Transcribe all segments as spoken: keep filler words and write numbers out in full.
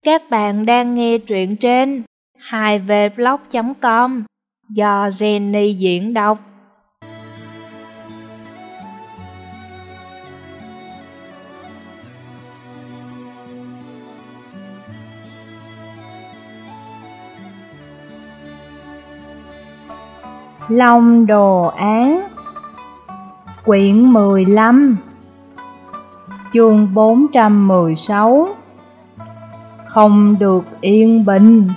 Các bạn đang nghe truyện trên hai v blog chấm com do Jenny diễn đọc. Long đồ án, quyển mười lăm, chương bốn trăm mười sáu. Không được yên bình.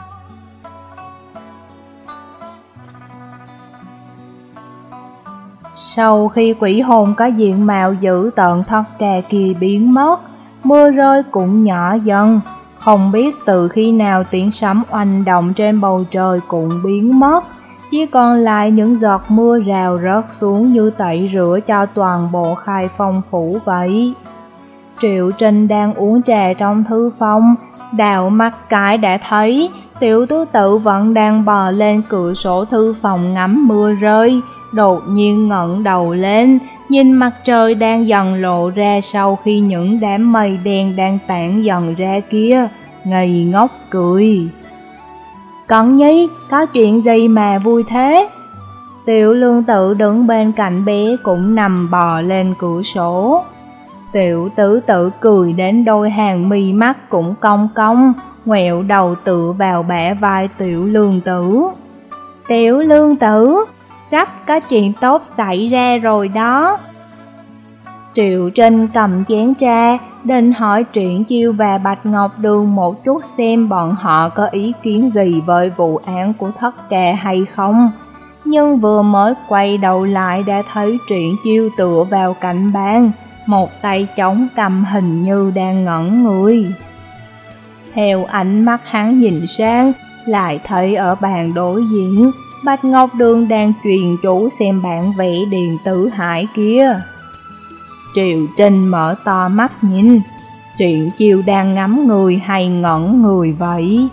Sau khi quỷ hồn có diện mạo dữ tợn thất kè kia biến mất, mưa rơi cũng nhỏ dần. Không biết từ khi nào tiếng sấm oanh động trên bầu trời cũng biến mất, chỉ còn lại những giọt mưa rào rớt xuống như tẩy rửa cho toàn bộ Khai Phong phủ vậy. Triệu Trinh đang uống trà trong thư phòng, đảo mắt cái đã thấy Tiểu Tứ Tự vẫn đang bò lên cửa sổ thư phòng ngắm mưa rơi. Đột nhiên ngẩng đầu lên, nhìn mặt trời đang dần lộ ra sau khi những đám mây đen đang tản dần ra kia, ngây ngốc cười. Cẩn Nhi, có chuyện gì mà vui thế? Tiểu Lương Tự đứng bên cạnh bé cũng nằm bò lên cửa sổ. Tiểu Tứ Tự cười đến đôi hàng mi mắt cũng cong cong, ngoẹo đầu tựa vào bả vai Tiểu Lương Tử. Tiểu Lương Tử, sắp có chuyện tốt xảy ra rồi đó. Triệu Trinh cầm chén trà, định hỏi Triển Chiêu và Bạch Ngọc Đường một chút xem bọn họ có ý kiến gì với vụ án của Thất Kè hay không. Nhưng vừa mới quay đầu lại đã thấy Triển Chiêu tựa vào cạnh bàn, một tay chống cầm hình như đang ngẩn người. Theo ánh mắt hắn nhìn sang, lại thấy ở bàn đối diện, Bạch Ngọc Đường đang truyền chú xem bản vẽ điện tử hải kia. Triệu Trinh mở to mắt nhìn, Triển Chiêu đang ngắm người hay ngẩn người vậy?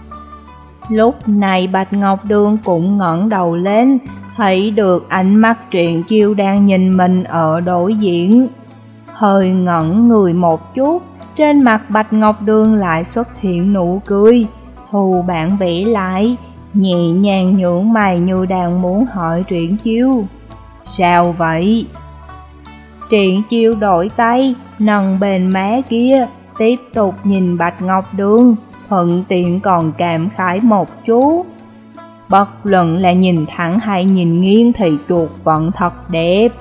Lúc này Bạch Ngọc Đường cũng ngẩng đầu lên, thấy được ánh mắt Triển Chiêu đang nhìn mình ở đối diện. Hơi ngẩn người một chút, trên mặt Bạch Ngọc Đường lại xuất hiện nụ cười, thu bản vẽ lại, nhẹ nhàng nhướng mày như đang muốn hỏi Triển Chiêu. Sao vậy? Triển Chiêu đổi tay, nâng bên má kia, tiếp tục nhìn Bạch Ngọc Đường, thuận tiện còn cảm khái một chút. Bất luận là nhìn thẳng hay nhìn nghiêng thì chuột vẫn thật đẹp.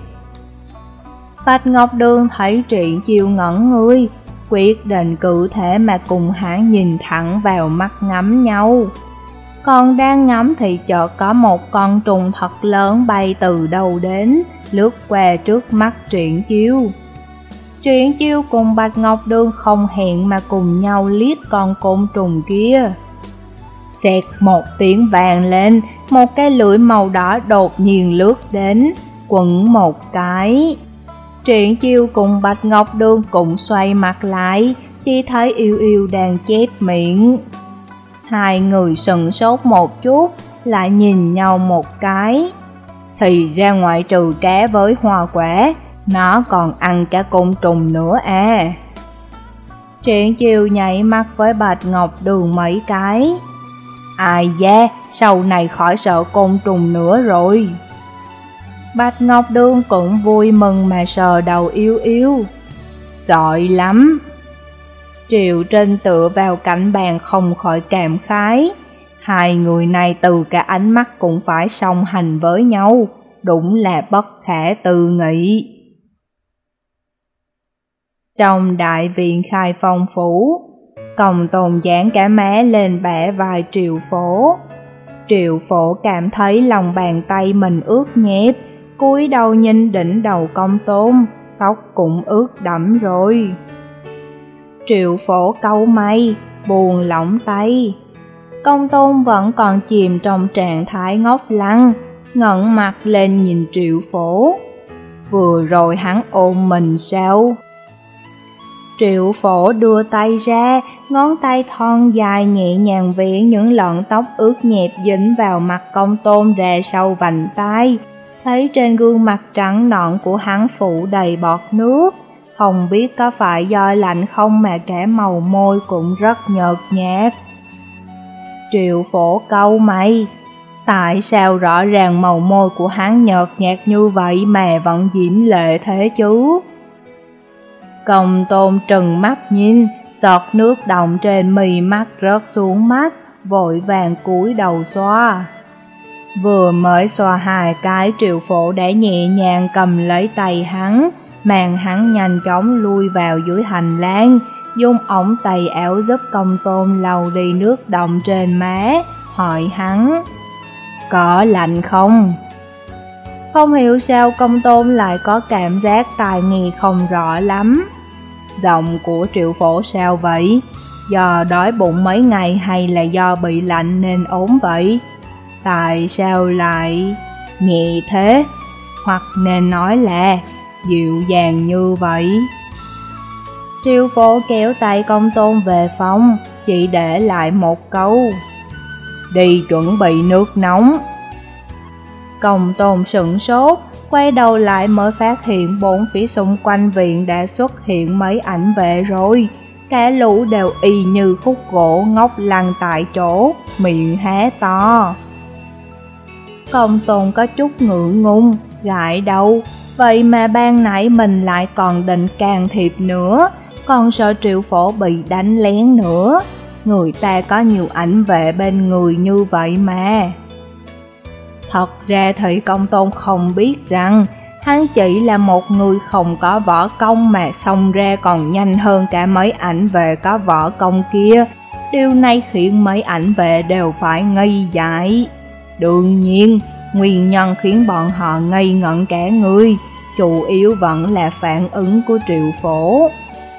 Bạch Ngọc Đường thấy Triển Chiêu ngẩn người, quyết định cụ thể mà cùng hắn nhìn thẳng vào mắt ngắm nhau. Còn đang ngắm thì chợt có một con trùng thật lớn bay từ đâu đến, lướt qua trước mắt Triển Chiêu. Triển Chiêu cùng Bạch Ngọc Đường không hẹn mà cùng nhau liếc con côn trùng kia. Xẹt một tiếng vàng lên, một cái lưỡi màu đỏ đột nhiên lướt đến, quẩn một cái. Triển Chiêu cùng Bạch Ngọc Đường cũng xoay mặt lại, chỉ thấy Yêu Yêu đang chép miệng. Hai người sững sốt một chút, lại nhìn nhau một cái. Thì ra ngoại trừ cá với hoa quả, nó còn ăn cả côn trùng nữa à. Triển Chiêu nhảy mắt với Bạch Ngọc Đường mấy cái. Ai da, sau này khỏi sợ côn trùng nữa rồi. Bạch Ngọc Đường cũng vui mừng mà sờ đầu Yêu Yêu. Giỏi lắm. Triệu Trinh tựa vào cạnh bàn không khỏi cảm khái. Hai người này từ cả ánh mắt cũng phải song hành với nhau, đúng là bất khả tư nghị. Trong đại viện Khai Phong phủ, Công Tôn dán cả má lên bả vai Triệu Phổ. Triệu Phổ cảm thấy lòng bàn tay mình ướt nhẹp, cúi đầu nhìn đỉnh đầu Công Tôn, tóc cũng ướt đẫm rồi. Triệu Phổ cau mày, buồn lỏng tay. Công Tôn vẫn còn chìm trong trạng thái ngốc lăng, ngẩng mặt lên nhìn Triệu Phổ. Vừa rồi hắn ôm mình sao? Triệu Phổ đưa tay ra, ngón tay thon dài nhẹ nhàng vẽ những lọn tóc ướt nhẹp dính vào mặt Công Tôn ra sau vành tai. Thấy trên gương mặt trắng nõn của hắn phủ đầy bọt nước, Không biết có phải do lạnh không mà cả màu môi cũng rất nhợt nhạt. Triệu Phổ cau mày, tại sao rõ ràng màu môi của hắn nhợt nhạt như vậy mà vẫn diễm lệ thế chứ? Công Tôn trừng mắt nhìn, giọt nước đọng trên mí mắt rớt xuống mắt, vội vàng cúi đầu xoa. Vừa mới xoa hai cái, Triệu Phổ đã nhẹ nhàng cầm lấy tay hắn, mang hắn nhanh chóng lui vào dưới hành lang, dùng ống tay áo giúp Công Tôn lau đi nước đọng trên má, hỏi hắn: có lạnh không? Không hiểu sao Công Tôn lại có cảm giác tai nghe không rõ lắm. Giọng của Triệu Phổ sao vậy? Do đói bụng mấy ngày hay là do bị lạnh nên ốm vậy? Tại sao lại nhẹ thế? Hoặc nên nói là dịu dàng như vậy? Triệu Phổ kéo tay Công Tôn về phòng, chỉ để lại một câu: đi chuẩn bị nước nóng. Công Tôn sửng sốt, quay đầu lại mới phát hiện bốn phía xung quanh viện đã xuất hiện mấy ảnh vệ rồi. Cả lũ đều y như khúc gỗ ngốc lăng tại chỗ, miệng há to. Công Tôn có chút ngượng ngùng, gãi đầu. Vậy mà ban nãy mình lại còn định can thiệp nữa, còn sợ Triệu Phổ bị đánh lén nữa. Người ta có nhiều ảnh vệ bên người như vậy mà. Thật ra thì Công Tôn không biết rằng hắn chỉ là một người không có võ công mà xông ra còn nhanh hơn cả mấy ảnh vệ có võ công kia. Điều này khiến mấy ảnh vệ đều phải ngây dại. Đương nhiên, nguyên nhân khiến bọn họ ngây ngẩn cả người chủ yếu vẫn là phản ứng của Triệu Phổ.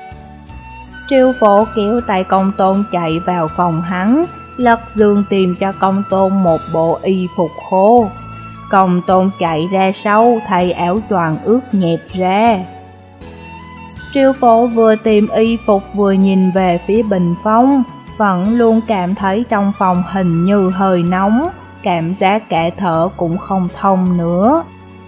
Triệu Phổ kéo tay Công Tôn chạy vào phòng hắn, lật giường tìm cho Công Tôn một bộ y phục khô. Công Tôn chạy ra sau, thay áo choàng ướt nhẹp ra. Triệu Phổ vừa tìm y phục vừa nhìn về phía bình phong, vẫn luôn cảm thấy trong phòng hình như hơi nóng, cảm giác cả thở cũng không thông nữa.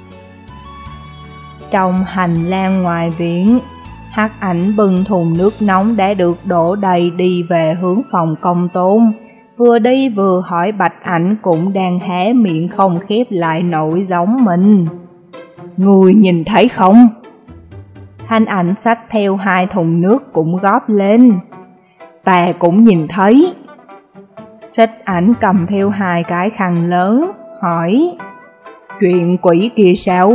Trong hành lang ngoài viện, Hắc Ảnh bưng thùng nước nóng đã được đổ đầy đi về hướng phòng Công Tôn. Vừa đi vừa hỏi Bạch Ảnh cũng đang hé miệng không khép lại nổi giống mình. Người nhìn thấy không? Thanh Ảnh xách theo hai thùng nước cũng góp lên. Ta cũng nhìn thấy. Xích Ảnh cầm theo hai cái khăn lớn, hỏi: chuyện quỷ kia sao?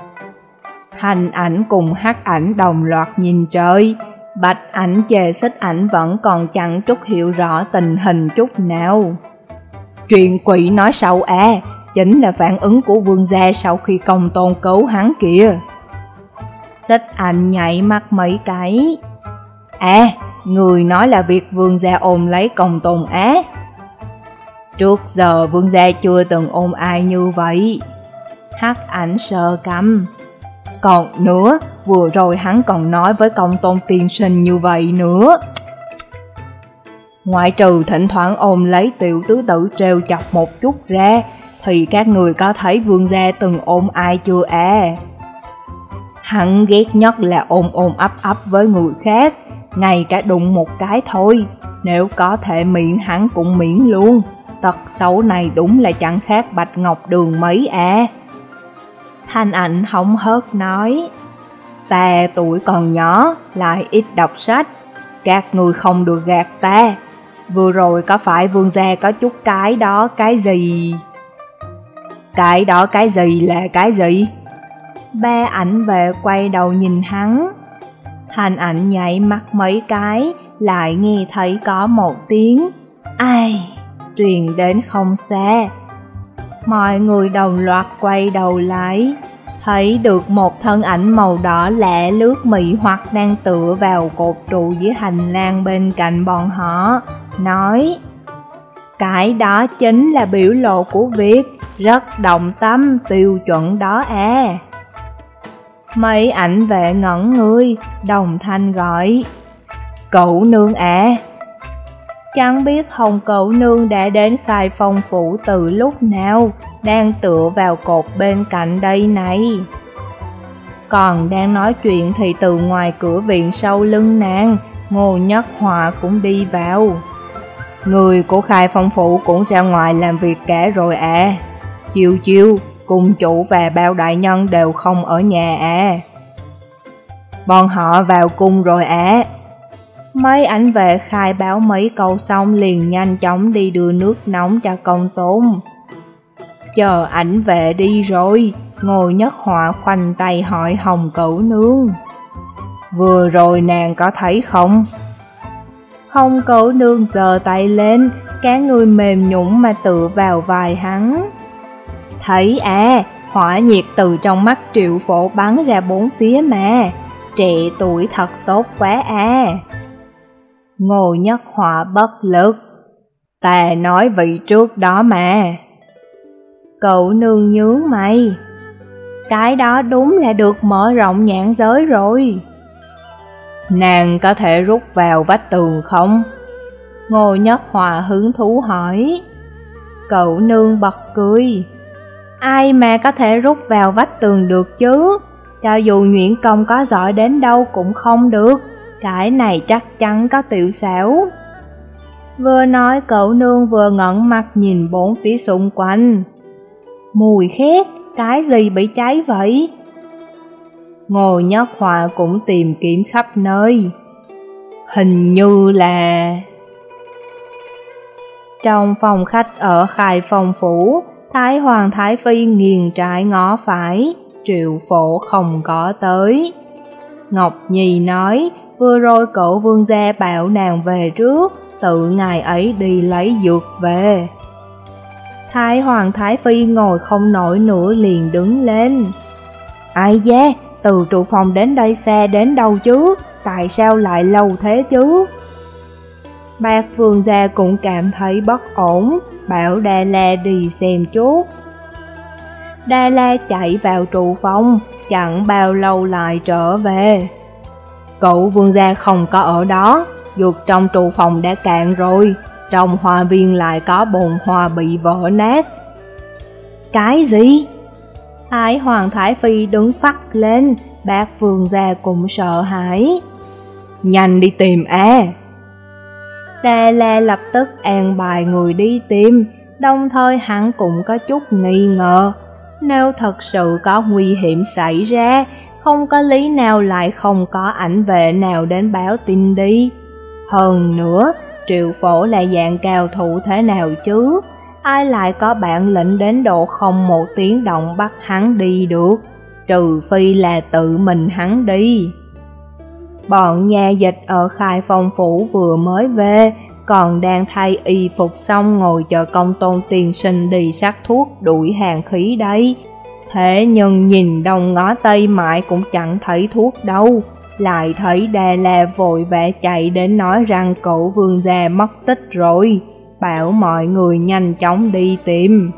Thanh Ảnh cùng Hắc Ảnh đồng loạt nhìn trời. Bạch Ảnh chề Xích Ảnh vẫn còn chẳng chút hiểu rõ tình hình chút nào. Chuyện quỷ nói sao à? Chính là phản ứng của vương gia sau khi Công Tôn cứu hắn kìa. Xích Ảnh nhảy mắt mấy cái. À, người nói là việc vương gia ôm lấy Công Tôn á? Trước giờ vương gia chưa từng ôm ai như vậy. Hắc Ảnh sờ cằm. Còn nữa, vừa rồi hắn còn nói với Công Tôn tiên sinh như vậy nữa. Ngoại trừ thỉnh thoảng ôm lấy tiểu tứ tử trêu chọc một chút ra, thì các người có thấy vương gia từng ôm ai chưa à? Hắn ghét nhất là ôm ôm ấp ấp với người khác, ngay cả đụng một cái thôi, nếu có thể miễn hắn cũng miễn luôn. Tật xấu này đúng là chẳng khác Bạch Ngọc Đường mấy à. Thanh Ảnh hóng hớt nói: ta tuổi còn nhỏ, lại ít đọc sách, các người không được gạt ta. Vừa rồi có phải vương gia có chút cái đó cái gì? Cái đó cái gì là cái gì? Ba ảnh vệ quay đầu nhìn hắn. Thanh Ảnh nhảy mắt mấy cái, lại nghe thấy có một tiếng ai truyền đến không xa. Mọi người đồng loạt quay đầu lại, thấy được một thân ảnh màu đỏ lẻ lướt mị hoặc đang tựa vào cột trụ dưới hành lang bên cạnh bọn họ, nói: cái đó chính là biểu lộ của việc rất động tâm tiêu chuẩn đó à. Mấy ảnh vệ ngẩn người, đồng thanh gọi: cậu nương à. Chẳng biết Hồng Cẩu Nương đã đến Khai Phong phủ từ lúc nào, đang tựa vào cột bên cạnh đây này. Còn đang nói chuyện thì từ ngoài cửa viện sau lưng nàng, Ngô Nhất Họa cũng đi vào. Người của Khai Phong Phủ cũng ra ngoài làm việc cả rồi à. Chiêu chiêu, cung chủ và bao đại nhân đều không ở nhà à. Bọn họ vào cung rồi à. Mấy ảnh vệ khai báo mấy câu xong liền nhanh chóng đi đưa nước nóng cho Công Tôn. Chờ ảnh vệ đi rồi, Ngô Nhất Họa khoanh tay hỏi Hồng Cửu Nương. Vừa rồi nàng có thấy không? Hồng Cửu Nương giơ tay lên, cả người mềm nhũn mà tựa vào vai hắn. Thấy à, hỏa nhiệt từ trong mắt Triệu Phổ bắn ra bốn phía mà, trẻ tuổi thật tốt quá à. Ngô Nhất Họa bất lực. Ta nói vị trước đó mà. Cậu nương nhướng mày. Cái đó đúng là được mở rộng nhãn giới rồi. Nàng có thể rút vào vách tường không? Ngô Nhất Họa hứng thú hỏi. Cậu nương bật cười. Ai mà có thể rút vào vách tường được chứ? Cho dù Nhuyễn Công có giỏi đến đâu cũng không được. Cái này chắc chắn có tiểu xảo. Vừa nói cậu nương vừa ngẩng mặt nhìn bốn phía xung quanh. Mùi khét, cái gì bị cháy vậy? Ngô Nhất Họa cũng tìm kiếm khắp nơi. Hình như là... Trong phòng khách ở Khai Phong Phủ, Thái Hoàng Thái Phi nghiêng trái ngó phải, Triệu Phổ không có tới. Ngọc Nhi nói, vừa rồi cậu vương gia bảo nàng về trước, tự ngài ấy đi lấy dược về. Thái Hoàng Thái Phi ngồi không nổi nữa liền đứng lên. Ai da, từ trụ phòng đến đây xa đến đâu chứ, tại sao lại lâu thế chứ? Bác vương gia cũng cảm thấy bất ổn, bảo Đa La đi xem chút. Đa La chạy vào trụ phòng, chẳng bao lâu lại trở về. Cậu vương gia không có ở đó, dược trong trụ phòng đã cạn rồi, trong hoa viên lại có bồn hoa bị vỡ nát. Cái gì? Thái Hoàng Thái Phi đứng phắt lên, bác vương gia cũng sợ hãi. Nhanh đi tìm a! Đa La lập tức an bài người đi tìm, đồng thời hắn cũng có chút nghi ngờ. Nếu thật sự có nguy hiểm xảy ra, không có lý nào lại không có ảnh vệ nào đến báo tin đi. Hơn nữa, Triệu Phổ là dạng cao thủ thế nào chứ? Ai lại có bản lĩnh đến độ không một tiếng động bắt hắn đi được, trừ phi là tự mình hắn đi. Bọn nhà dịch ở Khai Phong Phủ vừa mới về, còn đang thay y phục xong ngồi chờ Công Tôn tiên sinh đi sắc thuốc đuổi hàng khí đây. Thế nhưng nhìn đông ngó tây mãi cũng chẳng thấy thuốc đâu, lại thấy Đa La vội vã chạy đến nói rằng cậu vương gia mất tích rồi, bảo mọi người nhanh chóng đi tìm.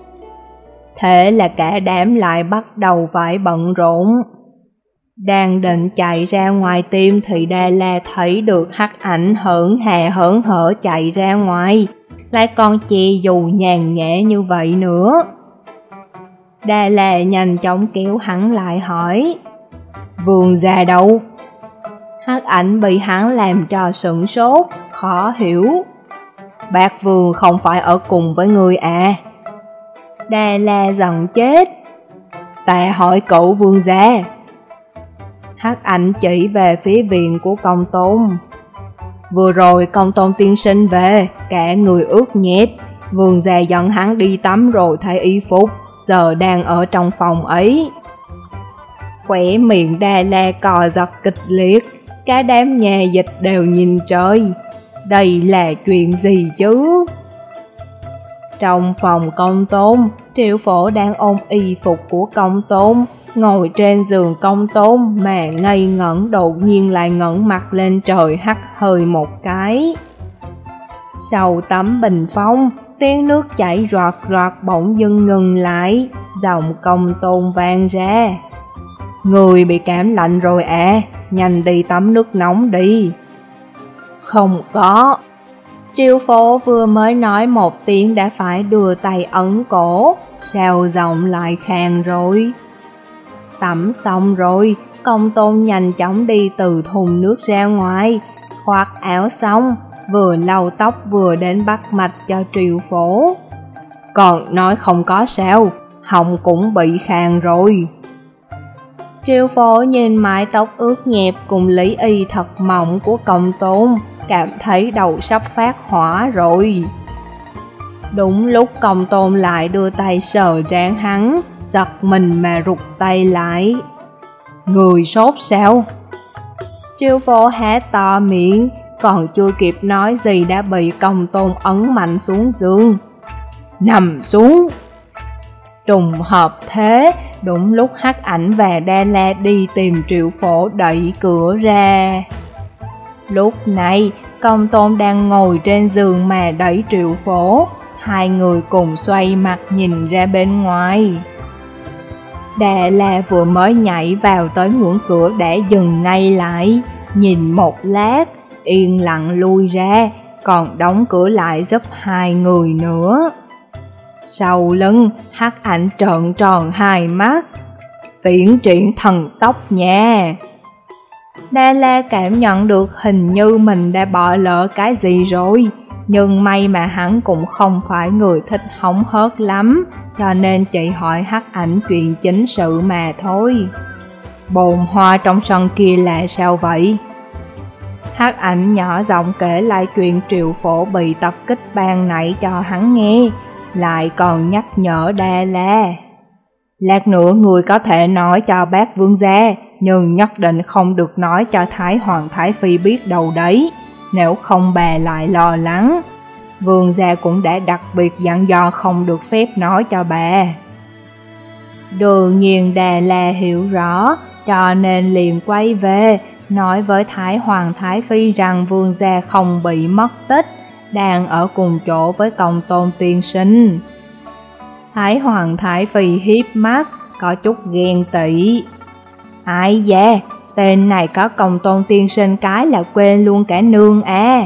Thế là cả đám lại bắt đầu phải bận rộn. Đang định chạy ra ngoài tìm thì Đa La thấy được hắc ảnh hởn hà hởn hở chạy ra ngoài, lại còn che dù nhàn nhã như vậy nữa. Đa La nhanh chóng kéo hắn lại hỏi, vương gia đâu? Hắc ảnh bị hắn làm cho sửng sốt, khó hiểu. Bác vương không phải ở cùng với người à? Đa La giận chết. Ta hỏi cậu vương gia. Hắc ảnh chỉ về phía viện của Công Tôn. Vừa rồi Công Tôn tiên sinh về, cả người ướt nhẹp, vương gia dẫn hắn đi tắm rồi thay y phục, giờ đang ở trong phòng ấy. Khỏe miệng Đa La cò giật kịch liệt, cả đám nhà dịch đều nhìn trời. Đây là chuyện gì chứ? Trong phòng Công Tôn, Triệu Phổ đang ôm y phục của Công Tôn, ngồi trên giường Công Tôn mà ngây ngẩn, đột nhiên lại ngẩng mặt lên trời hắt hơi một cái. Sau tấm bình phong, tiếng nước chảy rọt rọt bỗng dưng ngừng lại, giọng Công Tôn vang ra. Người bị cảm lạnh rồi à, nhanh đi tắm nước nóng đi. Không có. Triệu Phổ vừa mới nói một tiếng đã phải đưa tay ấn cổ, sao giọng lại khàn rồi. Tắm xong rồi, Công Tôn nhanh chóng đi từ thùng nước ra ngoài, khoác áo xong, vừa lau tóc vừa đến bắt mạch cho Triệu Phổ. Còn nói không có sao, họng cũng bị khàn rồi. Triệu Phổ nhìn mái tóc ướt nhẹp cùng lý y thật mỏng của Công Tôn, cảm thấy đầu sắp phát hỏa rồi. Đúng lúc Công Tôn lại đưa tay sờ trán hắn, giật mình mà rụt tay lại. Người sốt sao? Triệu Phổ há to miệng, còn chưa kịp nói gì đã bị Công Tôn ấn mạnh xuống giường. Nằm xuống! Trùng hợp thế, đúng lúc Hắc Ảnh và Đa La đi tìm Triệu Phổ đẩy cửa ra. Lúc này, Công Tôn đang ngồi trên giường mà đẩy Triệu Phổ, hai người cùng xoay mặt nhìn ra bên ngoài. Đa La vừa mới nhảy vào tới ngưỡng cửa đã dừng ngay lại, nhìn một lát, yên lặng lui ra, còn đóng cửa lại giúp hai người nữa. Sau lưng, Hắc Ảnh trợn tròn hai mắt. Tiến triển thần tốc nha! Đa La cảm nhận được hình như mình đã bỏ lỡ cái gì rồi, nhưng may mà hắn cũng không phải người thích hóng hớt lắm, cho nên chỉ hỏi Hắc Ảnh chuyện chính sự mà thôi. Bồn hoa trong sân kia là sao vậy? Hắc Ảnh nhỏ giọng kể lại chuyện Triệu Phổ bị tập kích ban nãy cho hắn nghe, lại còn nhắc nhở Đa La. Lát nữa người có thể nói cho bác vương gia, nhưng nhất định không được nói cho Thái Hoàng Thái Phi biết đâu đấy, nếu không bà lại lo lắng. Vương gia cũng đã đặc biệt dặn dò không được phép nói cho bà. Đương nhiên Đà La hiểu rõ, cho nên liền quay về, nói với Thái Hoàng Thái Phi rằng vương gia không bị mất tích, đang ở cùng chỗ với Công Tôn tiên sinh. Thái Hoàng Thái Phi hiếp mắt, có chút ghen tị. Ai da, tên này có Công Tôn tiên sinh cái là quên luôn cả nương à.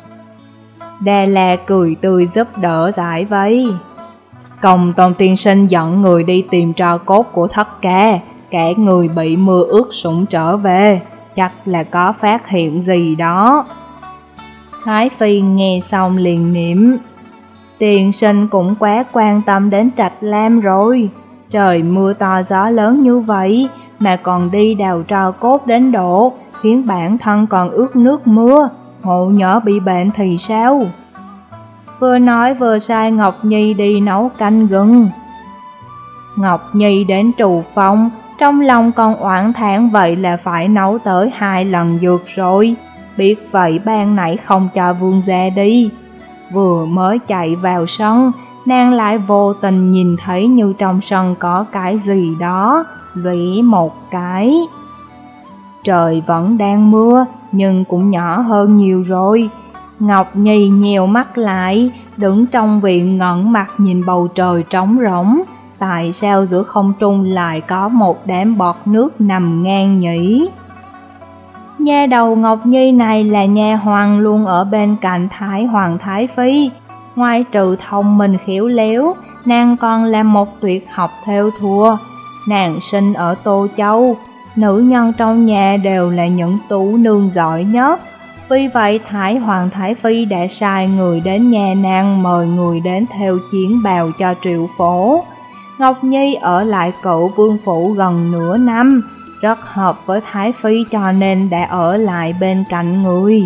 Đa La cười tươi giúp đỡ giải vây. Công Tôn tiên sinh dẫn người đi tìm tro cốt của thất ca, cả người bị mưa ướt sũng trở về, chắc là có phát hiện gì đó. Thái Phi nghe xong liền niệm. Tiên sinh cũng quá quan tâm đến Trạch Lam rồi, trời mưa to gió lớn như vậy mà còn đi đào tro cốt đến độ khiến bản thân còn ướt nước mưa, ngộ nhỡ bị bệnh thì sao? Vừa nói vừa sai Ngọc Nhi đi nấu canh gừng. Ngọc Nhi đến trù phong, trong lòng còn oán thán vậy là phải nấu tới hai lần dược rồi, biết vậy ban nãy không cho vương gia đi. Vừa mới chạy vào sân, nàng lại vô tình nhìn thấy như trong sân có cái gì đó, vĩ một cái. Trời vẫn đang mưa, nhưng cũng nhỏ hơn nhiều rồi. Ngọc Nhi nhèo mắt lại, đứng trong viện ngẩn mặt nhìn bầu trời trống rỗng. Tại sao giữa không trung lại có một đám bọt nước nằm ngang nhỉ? Nha đầu Ngọc Nhi này là nha hoàn luôn ở bên cạnh Thái Hoàng Thái Phi. Ngoài trừ thông minh khéo léo, nàng còn là một tuyệt học theo thùa. Nàng sinh ở Tô Châu, nữ nhân trong nhà đều là những tú nương giỏi nhất. Vì vậy Thái Hoàng Thái Phi đã sai người đến nhà nàng mời người đến theo chiến bào cho Triệu Phổ. Ngọc Nhi ở lại cựu vương phủ gần nửa năm, rất hợp với Thái Phi cho nên đã ở lại bên cạnh người.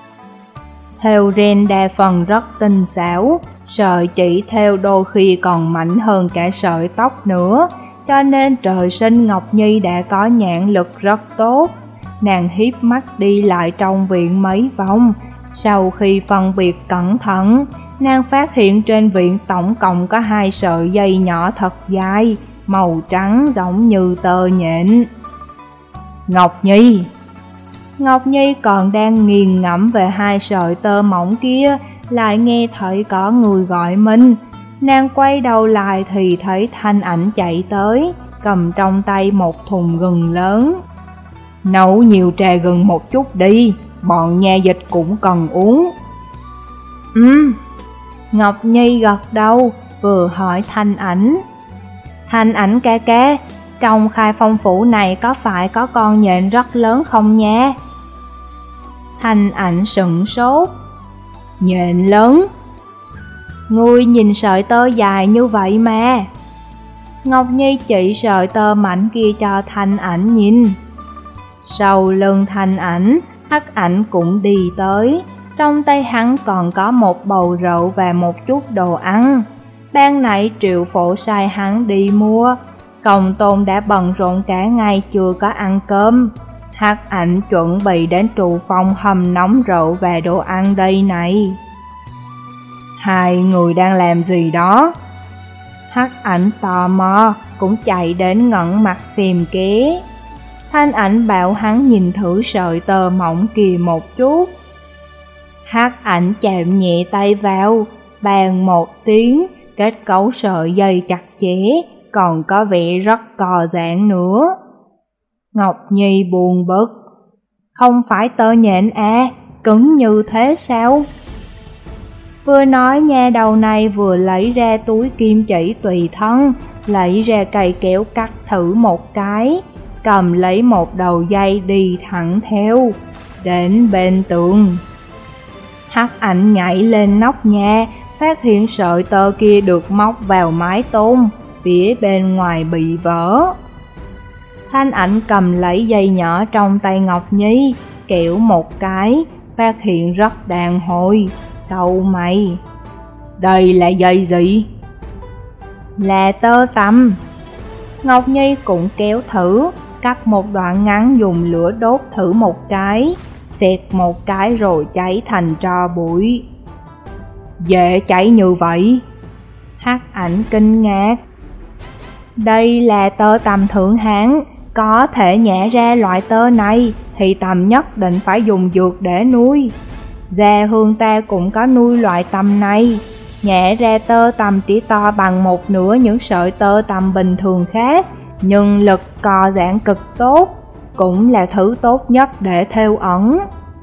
Theo ren đa phần rất tinh xảo, sợi chỉ theo đôi khi còn mảnh hơn cả sợi tóc nữa, cho nên trời sinh Ngọc Nhi đã có nhãn lực rất tốt. Nàng hiếp mắt đi lại trong viện mấy vòng, sau khi phân biệt cẩn thận, nàng phát hiện trên viện tổng cộng có hai sợi dây nhỏ thật dài, màu trắng giống như tơ nhện. Ngọc Nhi! Ngọc Nhi còn đang nghiền ngẫm về hai sợi tơ mỏng kia, lại nghe thấy có người gọi mình. Nàng quay đầu lại thì thấy Thanh Ảnh chạy tới, cầm trong tay một thùng gừng lớn. Nấu nhiều trà gừng một chút đi, bọn nha dịch cũng cần uống. Ừm. Ngọc Nhi gật đầu, vừa hỏi Thanh Ảnh. Thanh Ảnh ca ca, Trong Khai Phong phủ này có phải có con nhện rất lớn không nha? Thanh Ảnh sửng sốt. Nhện lớn? Ngươi nhìn sợi tơ dài như vậy mà. Ngọc Nhi chỉ sợi tơ mảnh kia cho Thanh Ảnh nhìn. Sau lưng Thanh Ảnh, Hắc Ảnh cũng đi tới. Trong tay hắn còn có một bầu rượu và một chút đồ ăn. Ban nãy Triệu Phổ sai hắn đi mua. Công Tôn đã bận rộn cả ngày chưa có ăn cơm. Hắc Ảnh chuẩn bị đến trụ phòng hầm nóng rượu và đồ ăn đây này. Hai người đang làm gì đó? Hắc Ảnh tò mò, cũng chạy đến ngẩng mặt xem ké. Thanh Ảnh bảo hắn nhìn thử sợi tơ mỏng kia một chút. Hắc Ảnh chạm nhẹ tay vào, bàn một tiếng, kết cấu sợi dây chặt chẽ, còn có vẻ rất cò giãn nữa. Ngọc Nhi buồn bực. Không phải tơ nhện à, cứng như thế sao? Vừa nói nha đầu này vừa lấy ra túi kim chỉ tùy thân, lấy ra cây kéo cắt thử một cái, cầm lấy một đầu dây đi thẳng theo, đến bên tường. Hắc Ảnh nhảy lên nóc nhà, phát hiện sợi tơ kia được móc vào mái tôn, phía bên ngoài bị vỡ. Thanh Ảnh cầm lấy dây nhỏ trong tay Ngọc Nhi, kéo một cái, phát hiện rất đàn hồi, cau mày. Đây là dây gì? Là tơ tằm. Ngọc Nhi cũng kéo thử, cắt một đoạn ngắn dùng lửa đốt thử một cái, xẹt một cái rồi cháy thành tro bụi. Dễ cháy như vậy? Hắc Ảnh kinh ngạc. Đây là tơ tằm thượng hãng, có thể nhả ra loại tơ này thì tằm nhất định phải dùng dược để nuôi. Gia hương ta cũng có nuôi loại tằm này, nhả ra tơ tằm chỉ to bằng một nửa những sợi tơ tằm bình thường khác, nhưng lực co giãn cực tốt, cũng là thứ tốt nhất để thêu ẩn.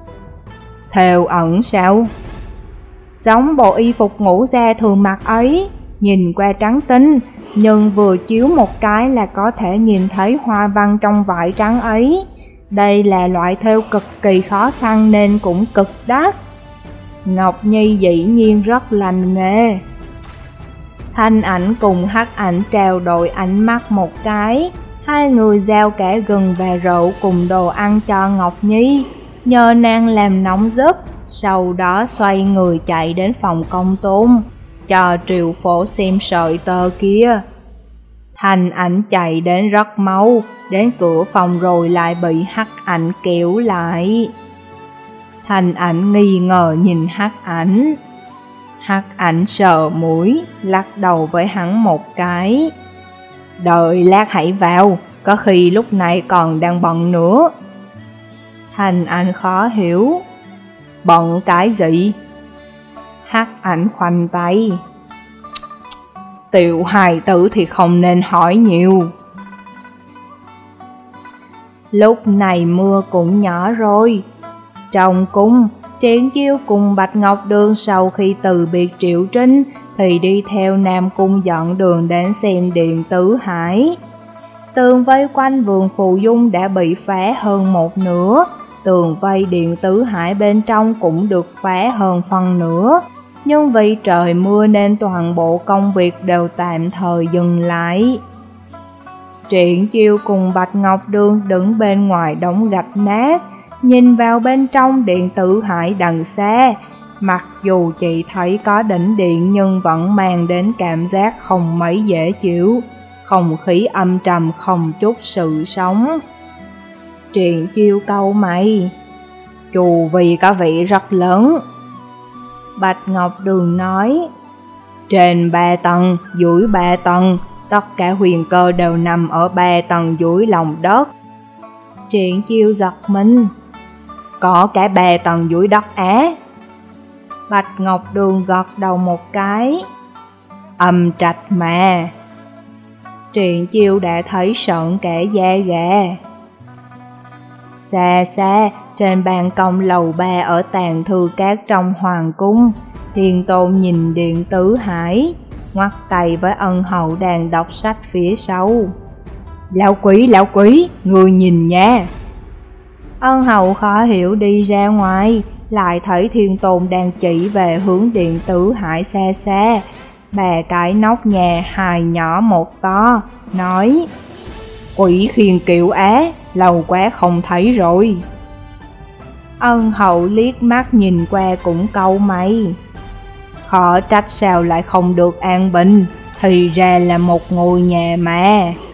Thêu ẩn sao? Giống bộ y phục ngủ da thường mặc ấy, nhìn qua trắng tinh, nhưng vừa chiếu một cái là có thể nhìn thấy hoa văn trong vải trắng ấy. Đây là loại thêu cực kỳ khó khăn nên cũng cực đắt. Ngọc Nhi dĩ nhiên rất lành nghề. Thanh Ảnh cùng Hắc Ảnh trao đổi ánh mắt một cái, hai người giao cả gừng và rượu cùng đồ ăn cho Ngọc Nhi, nhờ nàng làm nóng giúp, sau đó xoay người chạy đến phòng Công Tôn, cho Triệu Phổ xem sợi tơ kia. Thanh Ảnh chạy đến rất mau, đến cửa phòng rồi lại bị Hắc Ảnh kéo lại. Thanh Ảnh nghi ngờ nhìn Hắc Ảnh. Hắc Ảnh sờ mũi, lắc đầu với hắn một cái. Đợi lát hãy vào, có khi lúc này còn đang bận nữa. Thanh Ảnh khó hiểu. Bận cái gì? Hắc Ảnh khoanh tay. Tiểu hài tử thì không nên hỏi nhiều. Lúc này mưa cũng nhỏ rồi. Trong cung, Triển Chiêu cùng Bạch Ngọc Đường sau khi từ biệt Triệu Trinh thì đi theo Nam Cung dọn đường đến xem Điện Tứ Hải. Tường vây quanh vườn Phù Dung đã bị phá hơn một nửa, tường vây Điện Tứ Hải bên trong cũng được phá hơn phần nửa, nhưng vì trời mưa nên toàn bộ công việc đều tạm thời dừng lại. Triển Chiêu cùng Bạch Ngọc Đường đứng bên ngoài đống gạch nát, nhìn vào bên trong Điện Tứ Hải đằng xa. Mặc dù chị thấy có đỉnh điện nhưng vẫn mang đến cảm giác không mấy dễ chịu, không khí âm trầm không chút sự sống. Triển Chiêu cau mày. Chu vi có vị rất lớn. Bạch Ngọc Đường nói. Trên ba tầng, dưới ba tầng, tất cả huyền cơ đều nằm ở ba tầng dưới lòng đất. Triển Chiêu giật mình. Có cả ba tầng dưới đất á? Bạch Ngọc Đường gật đầu một cái. Âm trạch mà. Triển Chiêu đã thấy sợn cả da gà. Xa xa, trên ban công lầu ba ở tàn thư cát trong hoàng cung, Thiên Tôn nhìn Điện Tứ Hải, ngoắt tay với ân hậu đang đọc sách phía sau. Lão Quý, lão Quý, người nhìn nha. Ân hậu khó hiểu đi ra ngoài, lại thấy Thiên Tôn đang chỉ về hướng điện tử hải xa xa. Bà cái nóc nhà hài nhỏ một to, nói: Quỷ khiên kiệu Á, lâu quá không thấy rồi. Ân hậu liếc mắt nhìn qua cũng cau mày. Khó trách sao lại không được an bình, thì ra là một ngôi nhà mà.